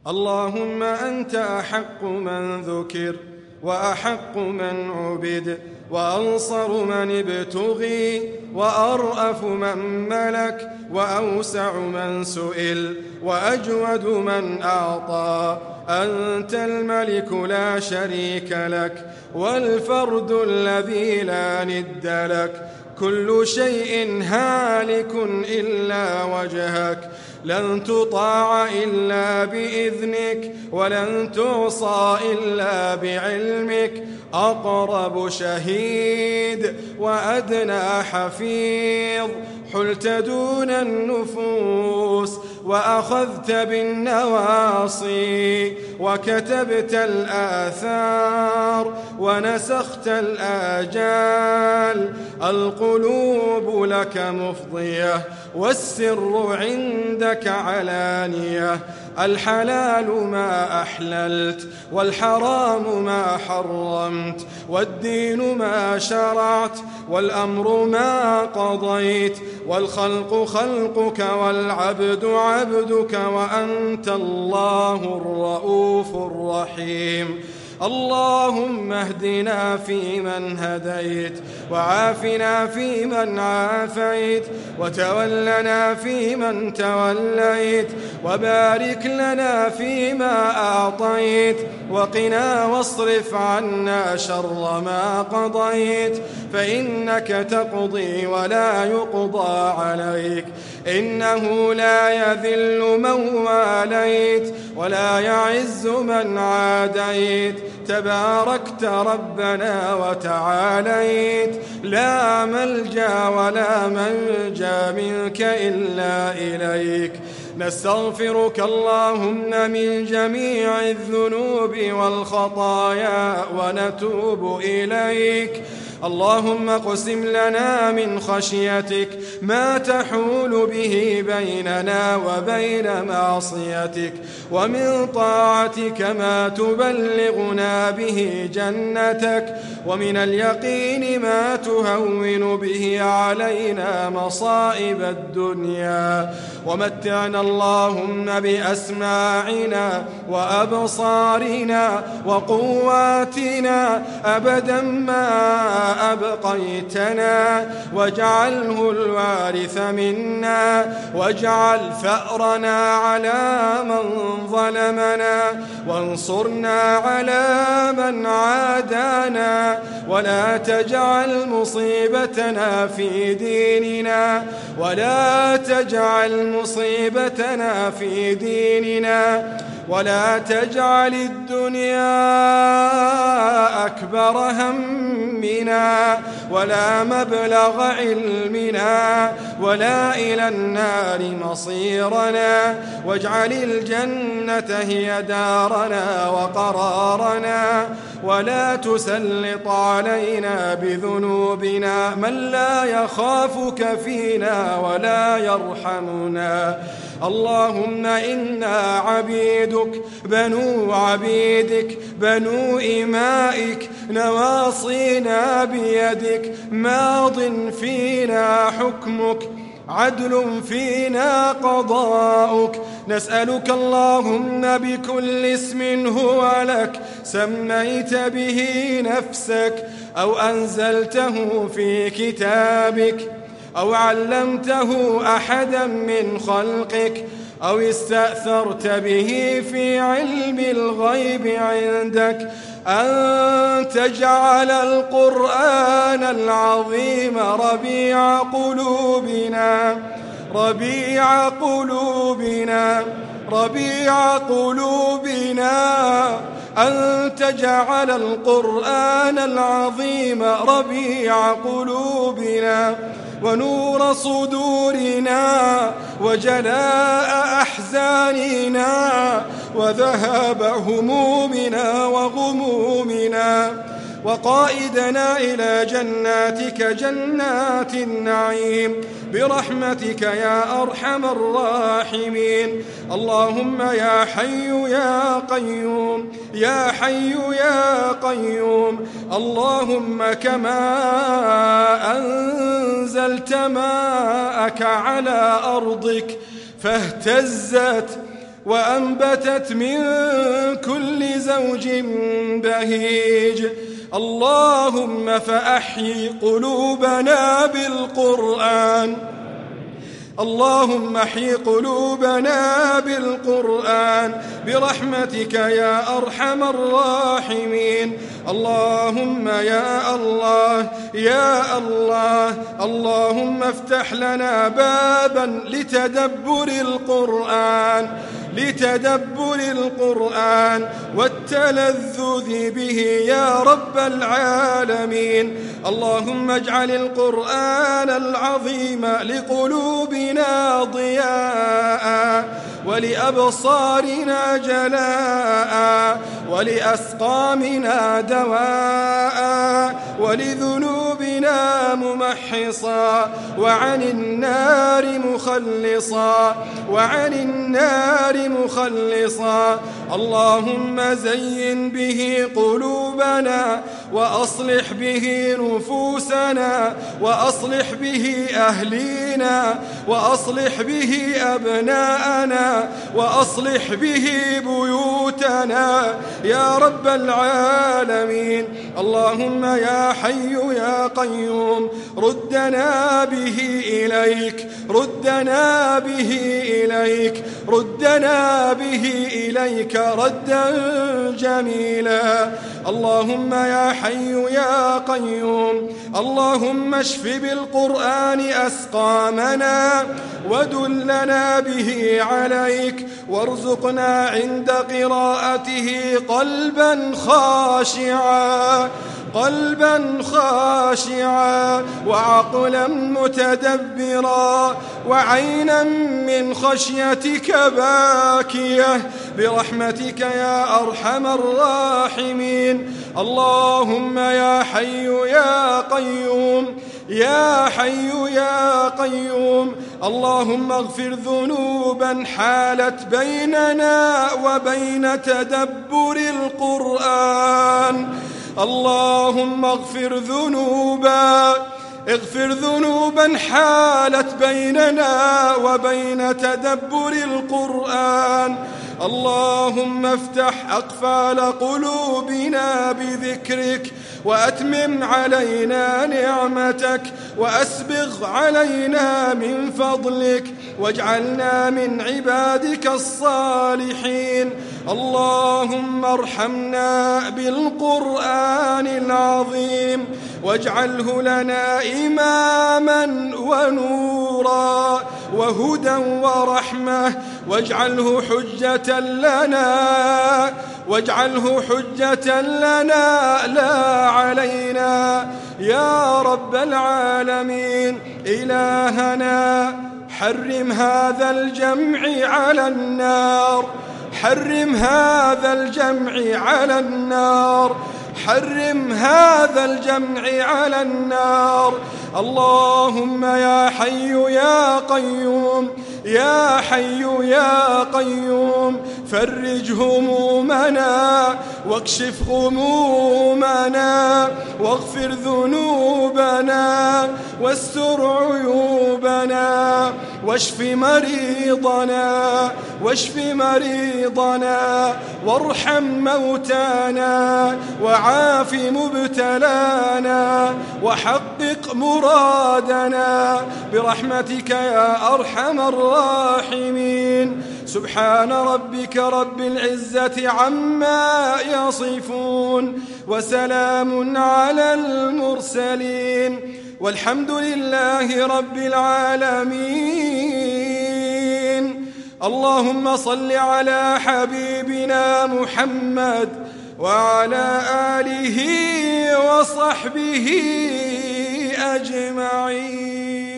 اللهم أنت أحق من ذكر وأحق من عبد وأنصر من ابتغي وأرأف من ملك وأوسع من سئل وأجود من أعطى. أنت الملك لا شريك لك والفرد الذي لا ند لك. كل شيء هالك إلا وجهك، لن تطاع إلا بإذنك ولن تعصى إلا بعلمك. أقرب شهيد وأدنى حفيظ، حلت دون النفوس وأخذت بالنواصي وكتبت الآثار ونسخت الآجال. القلوب لك مفضية والسر عندك علانية. الحلال ما أحللت والحرام ما حرمت والدين ما شرعت والأمر ما قضيت والخلق خلقك والعبد عبدك وأنت الله الرؤوف الرحيم. اللهم اهدنا فيمن هديت وعافنا فيمن عافيت وتولنا فيمن توليت وبارك لنا فيما أعطيت وقنا واصرف عنا شر ما قضيت، فإنك تقضي ولا يقضى عليك، إنه لا يذل من واليت ولا يعز من عاديت. تباركت ربنا وتعاليت، لا ملجأ ولا منجا منك إلا إليك. نستغفرك اللهم من جميع الذنوب والخطايا ونتوب إليك. اللهم اقسم لنا من خشيتك ما تحول به بيننا وبين معصيتك، ومن طاعتك ما تبلغنا به جنتك، ومن اليقين ما تهون به علينا مصائب الدنيا. ومتعنا اللهم بأسماعنا وأبصارنا وقواتنا أبدا ما أبقيتنا، واجعله الوارث منا، واجعل ثأرنا على من ظلمنا، وانصرنا على من عادانا، ولا تجعل مصيبتنا في ديننا، ولا تجعل مصيبتنا في ديننا، ولا تجعل الدنيا أكبر همنا ولا مبلغ علمنا ولا إلى النار مصيرنا، واجعل الجنة هي دارنا وقرارنا، ولا تسلط علينا بذنوبنا من لا يخافك فينا ولا يرحمنا. اللهم إنا عبيدك بنو عبيدك بنو إمائك، نواصينا بيدك، ماض فينا حكمك، عدل فينا قضاؤك. نسألك اللهم بكل اسم هو لك سميت به نفسك أو أنزلته في كتابك أو علمته أحدا من خلقك أو استأثرت به في علم الغيب عندك، أن تجعل القرآن العظيم ربيع قلوبنا ربيع قلوبنا ربيع قلوبنا، أن تجعل القرآن العظيم ربيع قلوبنا ونور صدورنا وجلاء أحزاننا وذهاب همومنا وغمومنا، وقائدنا إلى جناتك جنات النعيم برحمتك يا أرحم الراحمين. اللهم يا حي يا قيوم يا حي يا قيوم، اللهم كما أنزلت ماءك على أرضك وأنبتت من كل زوج بهيج. اللهم فأحيي قلوبنا بالقرآن، اللهم احيي قلوبنا بالقرآن برحمتك يا أرحم الراحمين. اللهم يا الله يا الله، اللهم افتح لنا بابا لتدبر القرآن، لتدبر القرآن والتلذذ به يا رب العالمين. اللهم اجعل القرآن العظيم لقلوبنا ضياء، ولأبصارنا جلاء، ولأسقامنا دواء، ولذنوبنا ممحصا، وعن النار مخلصا، وعن النار مخلصا. اللهم زين به قلوبنا، وأصلح به نفوسنا، وأصلح به أهلينا، وأصلح به أبناءنا، وأصلح به بيوتنا يا رب العالمين. اللهم يا حي يا قيوم ردنا به إليك، ردنا به إليك، ردنا به إليك ردا جميلا. اللهم يا حي يا قيوم، اللهم اشف بالقرآن أسقامنا، ودلنا به عليك، وارزقنا عند قراءته قلبا خاشعا، قلبا خاشعا، وعقلا متدبرا، وعينا من خشيتك باكية برحمتك يا أرحم الراحمين. اللهم يا حي يا قيوم، يا حي يا قيوم، اللهم اغفر ذنوبا حالت بيننا وبين تدبر القرآن. اللهم اغفر ذنوبا حالت بيننا وبين تدبر القرآن. اللهم افتح أقفال قلوبنا بذكرك، وأتمم علينا نعمتك، وأسبغ علينا من فضلك، واجعلنا من عبادك الصالحين. اللهم ارحمنا بالقرآن العظيم، واجعله لنا إماما ونورا وهدى ورحمة، واجعله حجة لنا، واجعله حجة لنا لا علينا يا رب العالمين. إلهنا حرم هذا الجمع على النار، حرم هذا الجمع على النار، حرم هذا الجمع على النار. اللهم يا حي يا قيوم، يا حي يا قيوم، فرج همومنا، واكشف غمومنا، واغفر ذنوبنا، واستر عيوبنا، واشف مريضنا، واشف مريضنا، وارحم موتانا، وعاف مبتلانا، وحقق مرادنا برحمتك يا أرحم الراحمين. سبحان ربك رب العزة عما يصفون، وسلام على المرسلين، والحمد لله رب العالمين. اللهم صل على حبيبنا محمد وعلى آله وصحبه أجمعين.